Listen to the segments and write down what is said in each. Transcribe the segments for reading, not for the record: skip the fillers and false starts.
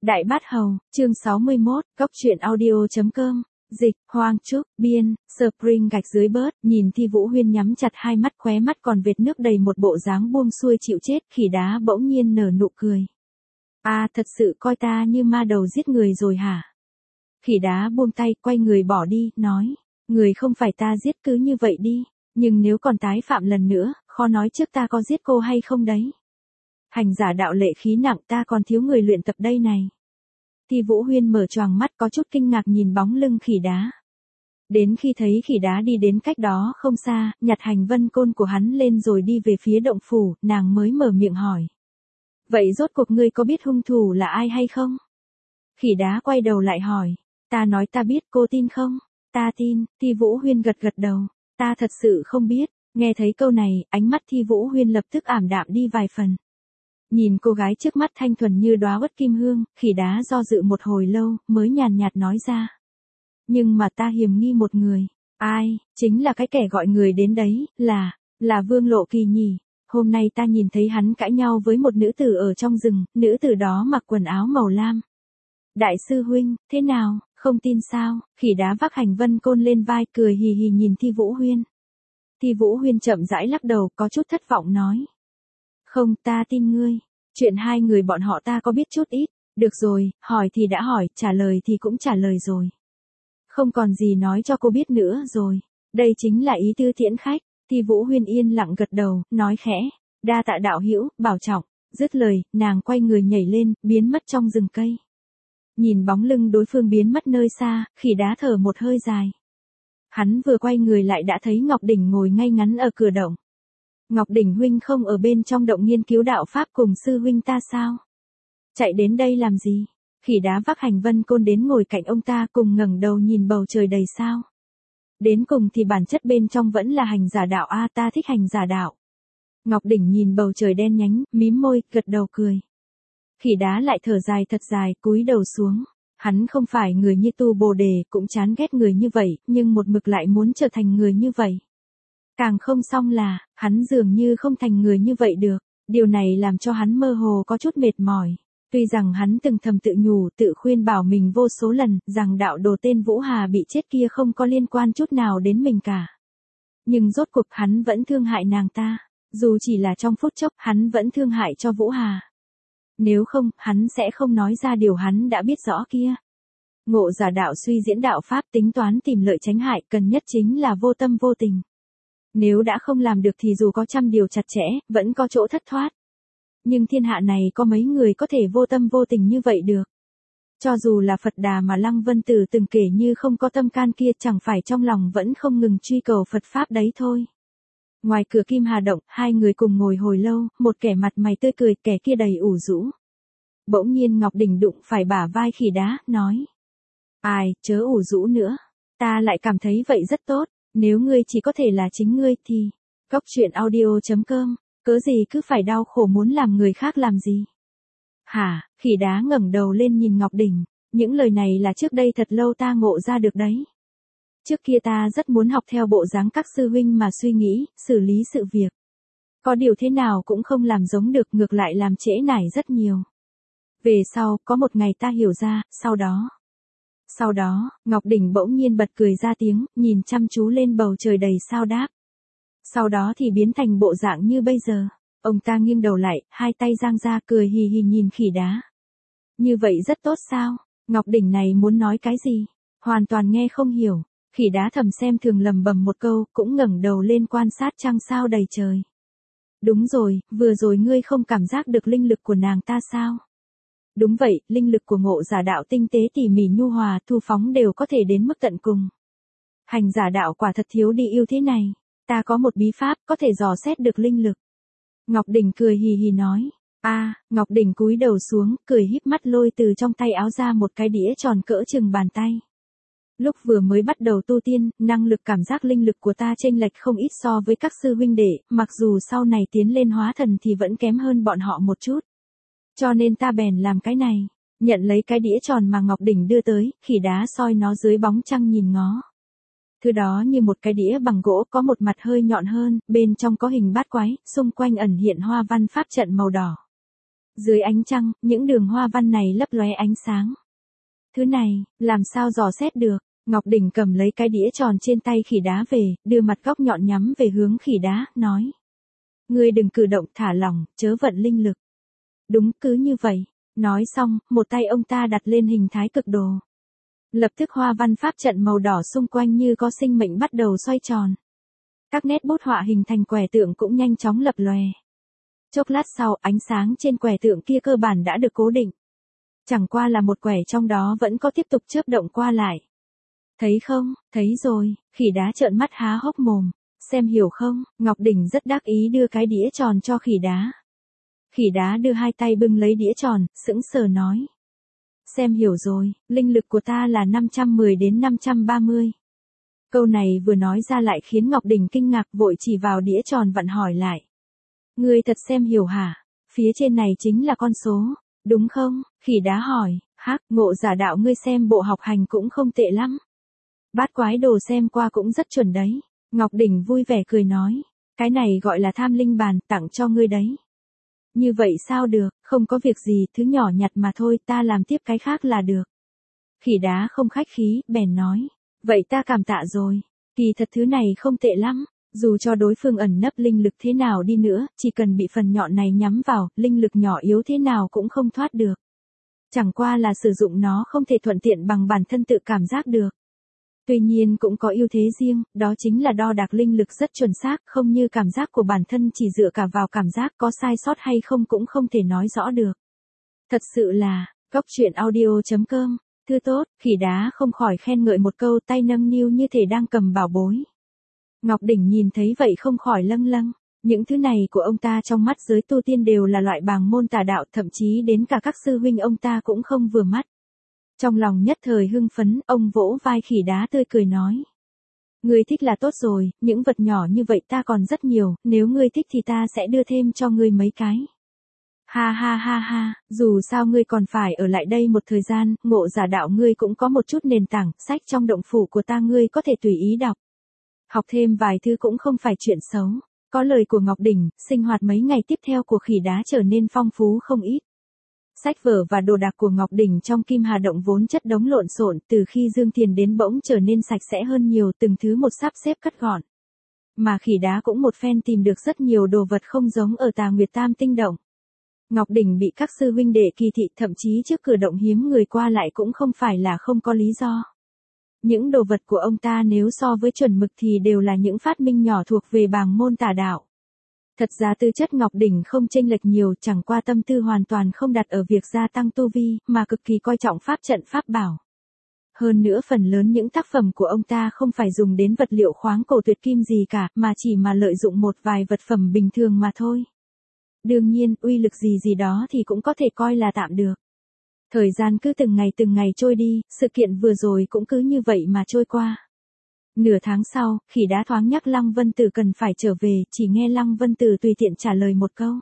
Đại Bát Hầu, chương 61, Cốc truyện audio.com, dịch, Hoang Trúc, biên, Spring gạch dưới bớt, nhìn Thi Vũ Huyên nhắm chặt hai mắt khóe mắt còn vệt nước đầy một bộ dáng buông xuôi chịu chết, Khỉ Đá bỗng nhiên nở nụ cười. Thật sự coi ta như ma đầu giết người rồi hả? Khỉ Đá buông tay, quay người bỏ đi, nói, người không phải ta giết cứ như vậy đi, nhưng nếu còn tái phạm lần nữa, khó nói trước ta có giết cô hay không đấy. Hành giả đạo lệ khí nặng, ta còn thiếu người luyện tập đây này. Thi Vũ Huyên mở choàng mắt có chút kinh ngạc nhìn bóng lưng Khỉ Đá. Đến khi thấy Khỉ Đá đi đến cách đó không xa, nhặt hành vân côn của hắn lên rồi đi về phía động phủ, nàng mới mở miệng hỏi. Vậy rốt cuộc ngươi có biết hung thủ là ai hay không? Khỉ Đá quay đầu lại hỏi. Ta nói ta biết, cô tin không? Ta tin. Thi Vũ Huyên gật gật đầu. Ta thật sự không biết. Nghe thấy câu này, ánh mắt Thi Vũ Huyên lập tức ảm đạm đi vài phần. Nhìn cô gái trước mắt thanh thuần như đóa uất kim hương, Khỉ Đá do dự một hồi lâu, mới nhàn nhạt nói ra. Nhưng mà ta hiềm nghi một người. Ai? Chính là cái kẻ gọi người đến đấy, là Vương Lộ Kỳ nhỉ. Hôm nay ta nhìn thấy hắn cãi nhau với một nữ tử ở trong rừng, nữ tử đó mặc quần áo màu lam. Đại sư huynh, thế nào, không tin sao? Khỉ Đá vác hành vân côn lên vai cười hì hì nhìn Thi Vũ Huyên. Thi Vũ Huyên chậm rãi lắc đầu, có chút thất vọng nói. Không, ta tin ngươi. Chuyện hai người bọn họ ta có biết chút ít. Được rồi, hỏi thì đã hỏi, trả lời thì cũng trả lời rồi. Không còn gì nói cho cô biết nữa rồi. Đây chính là ý tứ tiễn khách. Thi Vũ Huyên yên lặng gật đầu, nói khẽ. Đa tạ đạo hữu, bảo trọng. Dứt lời, nàng quay người nhảy lên, biến mất trong rừng cây. Nhìn bóng lưng đối phương biến mất nơi xa, Khỉ Đá thở một hơi dài. Hắn vừa quay người lại đã thấy Ngọc Đỉnh ngồi ngay ngắn ở cửa động. Ngọc Đỉnh huynh không ở bên trong động nghiên cứu đạo pháp cùng sư huynh ta sao? Chạy đến đây làm gì? Khỉ Đá vác hành vân côn đến ngồi cạnh ông ta cùng ngẩng đầu nhìn bầu trời đầy sao. Đến cùng thì bản chất bên trong vẫn là hành giả đạo ta thích hành giả đạo. Ngọc Đỉnh nhìn bầu trời đen nhánh, mím môi, gật đầu cười. Khỉ Đá lại thở dài thật dài, cúi đầu xuống. Hắn không phải người như tu Bồ Đề, cũng chán ghét người như vậy, nhưng một mực lại muốn trở thành người như vậy. Càng không xong là, hắn dường như không thành người như vậy được, điều này làm cho hắn mơ hồ có chút mệt mỏi. Tuy rằng hắn từng thầm tự nhủ, tự khuyên bảo mình vô số lần, rằng đạo đồ tên Vũ Hà bị chết kia không có liên quan chút nào đến mình cả. Nhưng rốt cuộc hắn vẫn thương hại nàng ta, dù chỉ là trong phút chốc, hắn vẫn thương hại cho Vũ Hà. Nếu không, hắn sẽ không nói ra điều hắn đã biết rõ kia. Ngộ giả đạo suy diễn đạo pháp tính toán tìm lợi tránh hại, cần nhất chính là vô tâm vô tình. Nếu đã không làm được thì dù có trăm điều chặt chẽ, vẫn có chỗ thất thoát. Nhưng thiên hạ này có mấy người có thể vô tâm vô tình như vậy được. Cho dù là Phật Đà mà Lăng Vân Tử từng kể như không có tâm can kia, chẳng phải trong lòng vẫn không ngừng truy cầu Phật Pháp đấy thôi. Ngoài cửa Kim Hà Động, hai người cùng ngồi hồi lâu, một kẻ mặt mày tươi cười, kẻ kia đầy ủ rũ. Bỗng nhiên Ngọc Đỉnh đụng phải bả vai Khỉ Đá, nói. Chớ ủ rũ nữa. Ta lại cảm thấy vậy rất tốt. Nếu ngươi chỉ có thể là chính ngươi thì. Cốc truyện audio.com, cớ gì cứ phải đau khổ muốn làm người khác làm gì? Hả? Khỉ Đá ngẩng đầu lên nhìn Ngọc Đỉnh. Những lời này là trước đây thật lâu ta ngộ ra được đấy. Trước kia ta rất muốn học theo bộ dáng các sư huynh mà suy nghĩ, xử lý sự việc. Có điều thế nào cũng không làm giống được, ngược lại làm trễ nải rất nhiều. Về sau, có một ngày ta hiểu ra, Sau đó, Ngọc Đỉnh bỗng nhiên bật cười ra tiếng, nhìn chăm chú lên bầu trời đầy sao đáp. Sau đó thì biến thành bộ dạng như bây giờ. Ông ta nghiêng đầu lại, hai tay giang ra cười hì hì nhìn Khỉ Đá. Như vậy rất tốt sao? Ngọc Đỉnh này muốn nói cái gì? Hoàn toàn nghe không hiểu. Khỉ Đá thầm xem thường lầm bầm một câu, cũng ngẩng đầu lên quan sát trăng sao đầy trời. Đúng rồi, vừa rồi ngươi không cảm giác được linh lực của nàng ta sao? Đúng vậy, linh lực của ngộ giả đạo tinh tế tỉ mỉ nhu hòa, thu phóng đều có thể đến mức tận cùng. Hành giả đạo quả thật thiếu đi ưu thế này. Ta có một bí pháp, có thể dò xét được linh lực. Ngọc Đỉnh cười hì hì nói. Ngọc Đỉnh cúi đầu xuống, cười híp mắt lôi từ trong tay áo ra một cái đĩa tròn cỡ chừng bàn tay. Lúc vừa mới bắt đầu tu tiên, năng lực cảm giác linh lực của ta chênh lệch không ít so với các sư huynh đệ, mặc dù sau này tiến lên hóa thần thì vẫn kém hơn bọn họ một chút. Cho nên ta bèn làm cái này, nhận lấy cái đĩa tròn mà Ngọc Đỉnh đưa tới, Khỉ Đá soi nó dưới bóng trăng nhìn ngó. Thứ đó như một cái đĩa bằng gỗ có một mặt hơi nhọn hơn, bên trong có hình bát quái, xung quanh ẩn hiện hoa văn pháp trận màu đỏ. Dưới ánh trăng, những đường hoa văn này lấp lóe ánh sáng. Thứ này, làm sao dò xét được? Ngọc Đình cầm lấy cái đĩa tròn trên tay khỉ đá về, đưa mặt góc nhọn nhắm về hướng khỉ đá, nói. Ngươi đừng cử động, thả lỏng, chớ vận linh lực. Đúng, cứ như vậy. Nói xong, một tay ông ta đặt lên hình thái cực đồ. Lập tức hoa văn pháp trận màu đỏ xung quanh như có sinh mệnh bắt đầu xoay tròn. Các nét bút họa hình thành quẻ tượng cũng nhanh chóng lập lòe. Chốc lát sau, ánh sáng trên quẻ tượng kia cơ bản đã được cố định. Chẳng qua là một quẻ trong đó vẫn có tiếp tục chớp động qua lại. Thấy không? Thấy rồi, khỉ đá trợn mắt há hốc mồm. Xem hiểu không? Ngọc Đình rất đắc ý đưa cái đĩa tròn cho khỉ đá. Khỉ đá đưa hai tay bưng lấy đĩa tròn, sững sờ nói. Xem hiểu rồi, linh lực của ta là 510 đến 530. Câu này vừa nói ra lại khiến Ngọc Đình kinh ngạc, vội chỉ vào đĩa tròn vặn hỏi lại. Ngươi thật xem hiểu hả? Phía trên này chính là con số, đúng không? Khỉ đá hỏi. Hắc, Ngộ Giả đạo ngươi xem bộ học hành cũng không tệ lắm. Bát quái đồ xem qua cũng rất chuẩn đấy. Ngọc Đình vui vẻ cười nói. Cái này gọi là tham linh bàn, tặng cho ngươi đấy. Như vậy sao được, không có việc gì, thứ nhỏ nhặt mà thôi, ta làm tiếp cái khác là được. Khỉ đá không khách khí, bèn nói. Vậy ta cảm tạ rồi. Kỳ thật thứ này không tệ lắm. Dù cho đối phương ẩn nấp linh lực thế nào đi nữa, chỉ cần bị phần nhọn này nhắm vào, linh lực nhỏ yếu thế nào cũng không thoát được. Chẳng qua là sử dụng nó không thể thuận tiện bằng bản thân tự cảm giác được. Tuy nhiên cũng có ưu thế riêng, đó chính là đo đạc linh lực rất chuẩn xác, không như cảm giác của bản thân chỉ dựa cả vào cảm giác, có sai sót hay không cũng không thể nói rõ được. Thật sự là, coctruyện.audio.com, thư tốt, khỉ đá không khỏi khen ngợi một câu, tay nâng niu như thể đang cầm bảo bối. Ngọc Đình nhìn thấy vậy không khỏi lâng lâng. Những thứ này của ông ta trong mắt giới tu tiên đều là loại bàng môn tà đạo, thậm chí đến cả các sư huynh ông ta cũng không vừa mắt. Trong lòng nhất thời hưng phấn, ông vỗ vai khỉ đá tươi cười nói. Ngươi thích là tốt rồi, những vật nhỏ như vậy ta còn rất nhiều, nếu ngươi thích thì ta sẽ đưa thêm cho ngươi mấy cái. Ha ha ha ha, dù sao ngươi còn phải ở lại đây một thời gian, Ngộ Giả đạo ngươi cũng có một chút nền tảng, sách trong động phủ của ta ngươi có thể tùy ý đọc. Học thêm vài thứ cũng không phải chuyện xấu. Có lời của Ngọc Đình, sinh hoạt mấy ngày tiếp theo của khỉ đá trở nên phong phú không ít. Sách vở và đồ đạc của Ngọc Đình trong Kim Hà Động vốn chất đống lộn xộn, từ khi Dương Thiền đến bỗng trở nên sạch sẽ hơn nhiều, từng thứ một sắp xếp cắt gọn. Mà khỉ đá cũng một phen tìm được rất nhiều đồ vật không giống ở Tà Nguyệt Tam Tinh Động. Ngọc Đình bị các sư huynh đệ kỳ thị, thậm chí trước cửa động hiếm người qua lại cũng không phải là không có lý do. Những đồ vật của ông ta nếu so với chuẩn mực thì đều là những phát minh nhỏ thuộc về bàng môn tà đạo. Thật ra tư chất Ngọc Đình không chênh lệch nhiều, chẳng qua tâm tư hoàn toàn không đặt ở việc gia tăng tu vi, mà cực kỳ coi trọng pháp trận pháp bảo. Hơn nữa phần lớn những tác phẩm của ông ta không phải dùng đến vật liệu khoáng cổ tuyệt kim gì cả, mà chỉ mà lợi dụng một vài vật phẩm bình thường mà thôi. Đương nhiên, uy lực gì gì đó thì cũng có thể coi là tạm được. Thời gian cứ từng ngày trôi đi, sự kiện vừa rồi cũng cứ như vậy mà trôi qua. Nửa tháng sau, khỉ đá thoáng nhắc Lăng Vân Tử cần phải trở về, chỉ nghe Lăng Vân Tử tùy tiện trả lời một câu.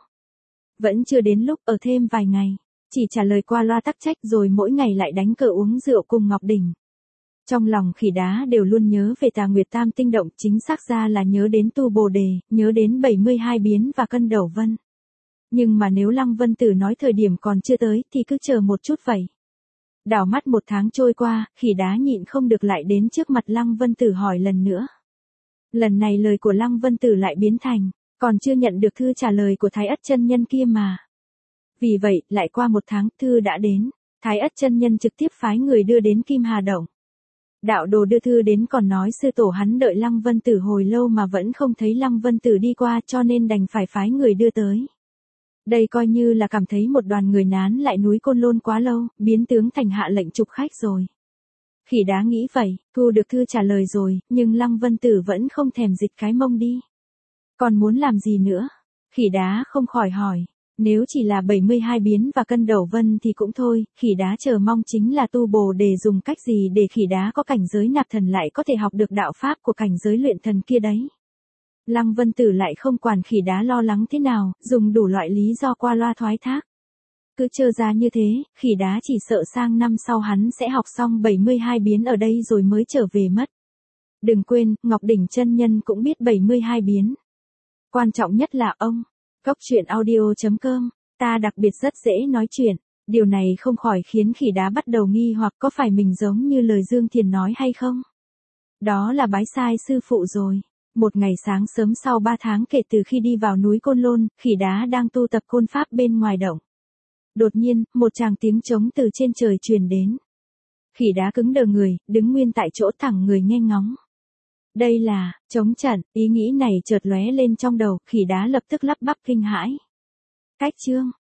Vẫn chưa đến lúc, ở thêm vài ngày. Chỉ trả lời qua loa tắc trách rồi mỗi ngày lại đánh cờ uống rượu cùng Ngọc Đình. Trong lòng khỉ đá đều luôn nhớ về Tà Nguyệt Tam Tinh Động, chính xác ra là nhớ đến tu Bồ Đề, nhớ đến 72 biến và cân đầu vân. Nhưng mà nếu Lăng Vân Tử nói thời điểm còn chưa tới thì cứ chờ một chút vậy. Đảo mắt một tháng trôi qua, khỉ đá nhịn không được lại đến trước mặt Lăng Vân Tử hỏi lần nữa. Lần này lời của Lăng Vân Tử lại biến thành, còn chưa nhận được thư trả lời của Thái Ất chân nhân kia mà. Vì vậy, lại qua một tháng, thư đã đến, Thái Ất chân nhân trực tiếp phái người đưa đến Kim Hà Động. Đạo đồ đưa thư đến còn nói sư tổ hắn đợi Lăng Vân Tử hồi lâu mà vẫn không thấy Lăng Vân Tử đi qua, cho nên đành phải phái người đưa tới. Đây coi như là cảm thấy một đoàn người nán lại núi Côn Lôn quá lâu, biến tướng thành hạ lệnh trục khách rồi. Khỉ đá nghĩ vậy, thu được thư trả lời rồi, nhưng Lăng Vân Tử vẫn không thèm dịch cái mông đi. Còn muốn làm gì nữa? Khỉ đá không khỏi hỏi. Nếu chỉ là 72 biến và cân đầu vân thì cũng thôi, khỉ đá chờ mong chính là tu Bồ Đề dùng cách gì để khỉ đá có cảnh giới nạp thần lại có thể học được đạo pháp của cảnh giới luyện thần kia đấy. Lăng Vân Tử lại không quản khỉ đá lo lắng thế nào, dùng đủ loại lý do qua loa thoái thác. Cứ trơ ra như thế, khỉ đá chỉ sợ sang năm sau hắn sẽ học xong 72 biến ở đây rồi mới trở về mất. Đừng quên, Ngọc Đỉnh chân nhân cũng biết 72 biến. Quan trọng nhất là ông. Coctruyện audio.com Ta đặc biệt rất dễ nói chuyện. Điều này không khỏi khiến khỉ đá bắt đầu nghi hoặc có phải mình giống như lời Dương Thiền nói hay không? Đó là bái sai sư phụ rồi. Một ngày sáng sớm sau 3 tháng kể từ khi đi vào núi Côn Lôn, khỉ đá đang tu tập côn pháp bên ngoài động. Đột nhiên, một tràng tiếng trống từ trên trời truyền đến. Khỉ đá cứng đờ người, đứng nguyên tại chỗ thẳng người nghe ngóng. Đây là, trống trận, ý nghĩ này chợt lóe lên trong đầu, khỉ đá lập tức lắp bắp kinh hãi. Cách chương.